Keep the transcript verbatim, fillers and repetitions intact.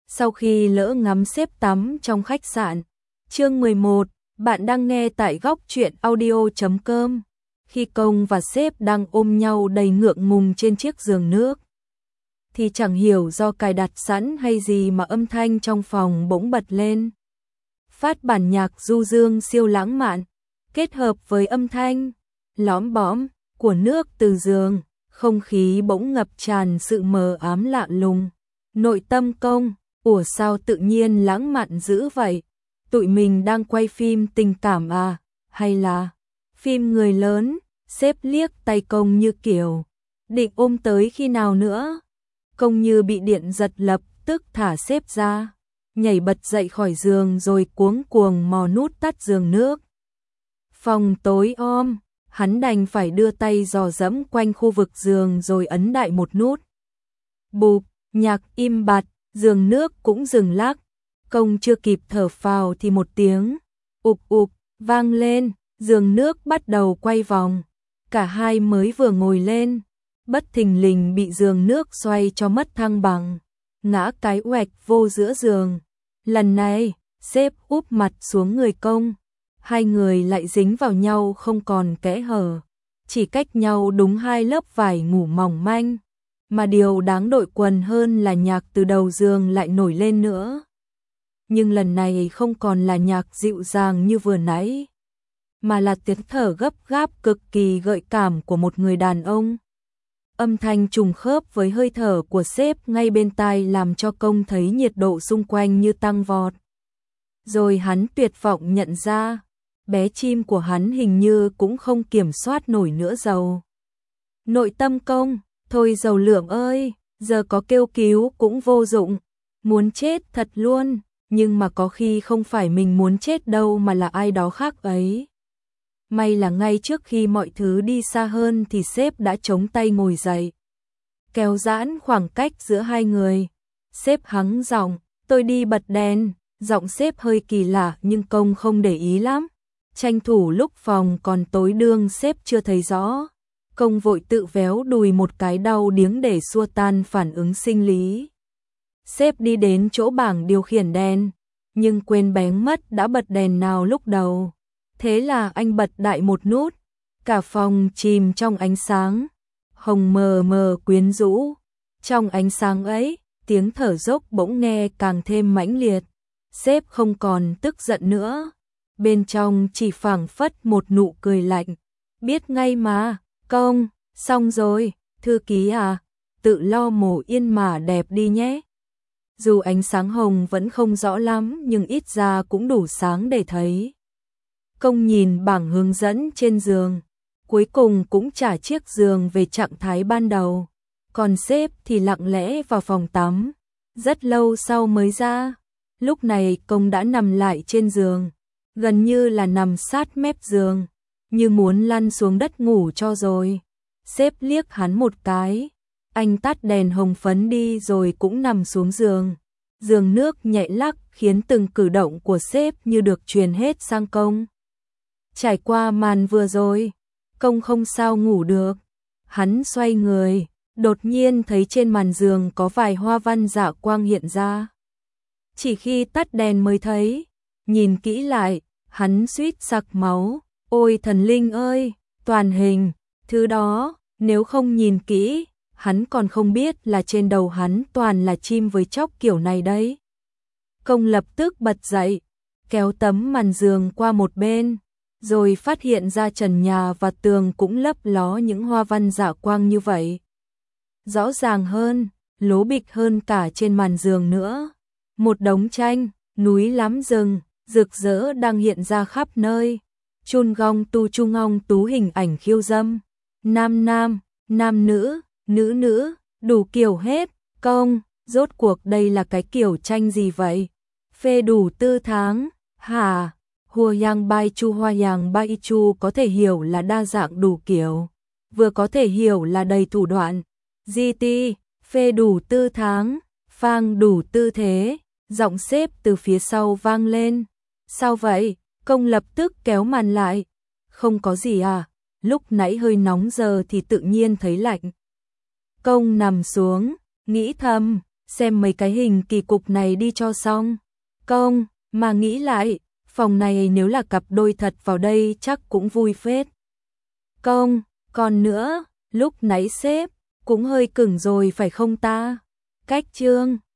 Sau khi lỡ ngắm sếp tắm trong khách sạn. Chương mười một, bạn đang nghe tại góc truyện audio chấm com. Khi Công và sếp đang ôm nhau đầy ngượng ngùng trên chiếc giường nước, thì chẳng hiểu do cài đặt sẵn hay gì mà âm thanh trong phòng bỗng bật lên. Phát bản nhạc du dương siêu lãng mạn, kết hợp với âm thanh lõm bõm của nước từ giường, không khí bỗng ngập tràn sự mờ ám lạ lùng. Nội tâm Công, ủa sao tự nhiên lãng mạn dữ vậy? Tụi mình đang quay phim tình cảm à? Hay là phim người lớn? Sếp liếc tay Công như kiểu định ôm tới khi nào nữa. Công như bị điện giật, lập tức thả sếp ra, nhảy bật dậy khỏi giường rồi cuống cuồng mò nút tắt giường nước. Phòng tối om, hắn đành phải đưa tay dò dẫm quanh khu vực giường rồi ấn đại một nút. Bụp, nhạc im bặt, giường nước cũng dừng lắc. Công chưa kịp thở phào thì một tiếng ụp ụp vang lên, giường nước bắt đầu quay vòng. Cả hai mới vừa ngồi lên, bất thình lình bị giường nước xoay cho mất thăng bằng, ngã cái oạch vô giữa giường. Lần này, sếp úp mặt xuống người Công, hai người lại dính vào nhau không còn kẽ hở, chỉ cách nhau đúng hai lớp vải ngủ mỏng manh. Mà điều đáng đội quần hơn là nhạc từ đầu giường lại nổi lên nữa. Nhưng lần này không còn là nhạc dịu dàng như vừa nãy, mà là tiếng thở gấp gáp cực kỳ gợi cảm của một người đàn ông. Âm thanh trùng khớp với hơi thở của sếp ngay bên tai làm cho Công thấy nhiệt độ xung quanh như tăng vọt. Rồi hắn tuyệt vọng nhận ra, bé chim của hắn hình như cũng không kiểm soát nổi nữa dầu. Nội tâm Công, thôi dầu lượng ơi, giờ có kêu cứu cũng vô dụng, muốn chết thật luôn, nhưng mà có khi không phải mình muốn chết đâu mà là ai đó khác ấy. May là ngay trước khi mọi thứ đi xa hơn thì sếp đã chống tay ngồi dậy, kéo giãn khoảng cách giữa hai người. Sếp hắng giọng, tôi đi bật đèn. Giọng sếp hơi kỳ lạ nhưng Công không để ý lắm, tranh thủ lúc phòng còn tối đương sếp chưa thấy rõ. Công vội tự véo đùi một cái đau điếng để xua tan phản ứng sinh lý. Sếp đi đến chỗ bảng điều khiển đèn, nhưng quên bén mất đã bật đèn nào lúc đầu. Thế là anh bật đại một nút, cả phòng chìm trong ánh sáng hồng mờ mờ quyến rũ. Trong ánh sáng ấy, tiếng thở dốc bỗng nghe càng thêm mãnh liệt. Sếp không còn tức giận nữa, bên trong chỉ phảng phất một nụ cười lạnh. Biết ngay mà, Công, xong rồi, thư ký à, tự lo mổ yên mà đẹp đi nhé. Dù ánh sáng hồng vẫn không rõ lắm nhưng ít ra cũng đủ sáng để thấy. Công nhìn bảng hướng dẫn trên giường, cuối cùng cũng trả chiếc giường về trạng thái ban đầu. Còn sếp thì lặng lẽ vào phòng tắm, rất lâu sau mới ra. Lúc này Công đã nằm lại trên giường, gần như là nằm sát mép giường, như muốn lăn xuống đất ngủ cho rồi. Sếp liếc hắn một cái, anh tắt đèn hồng phấn đi rồi cũng nằm xuống giường. Giường nước nhẹ lắc khiến từng cử động của sếp như được truyền hết sang Công. Trải qua màn vừa rồi, Công không sao ngủ được. Hắn xoay người, đột nhiên thấy trên màn giường có vài hoa văn dạ quang hiện ra. Chỉ khi tắt đèn mới thấy, nhìn kỹ lại, hắn suýt sặc máu. Ôi thần linh ơi, toàn hình, thứ đó, nếu không nhìn kỹ, hắn còn không biết là trên đầu hắn toàn là chim với chóc kiểu này đấy. Công lập tức bật dậy, kéo tấm màn giường qua một bên, rồi phát hiện ra trần nhà và tường cũng lấp ló những hoa văn dạ quang như vậy. Rõ ràng hơn, lố bịch hơn cả trên màn giường nữa. Một đống tranh, núi lắm rừng, rực rỡ đang hiện ra khắp nơi. Chun gong tu chu ngong tú hình ảnh khiêu dâm. Nam nam, nam nữ, nữ nữ, đủ kiểu hết. Công, rốt cuộc đây là cái kiểu tranh gì vậy? Phê đủ tư tháng, hả? Hua yang bai chu hoa yang bai chu có thể hiểu là đa dạng đủ kiểu, vừa có thể hiểu là đầy thủ đoạn. giê tê, phê đủ tư tháng, phang đủ tư thế. Giọng sếp từ phía sau vang lên. Sao vậy? Công lập tức kéo màn lại. Không có gì à? Lúc nãy hơi nóng giờ thì tự nhiên thấy lạnh. Công nằm xuống, nghĩ thầm, xem mấy cái hình kỳ cục này đi cho xong. Công, mà nghĩ lại, phòng này nếu là cặp đôi thật vào đây chắc cũng vui phết. Công, còn nữa, lúc nãy sếp cũng hơi cứng rồi phải không ta? Cách Trương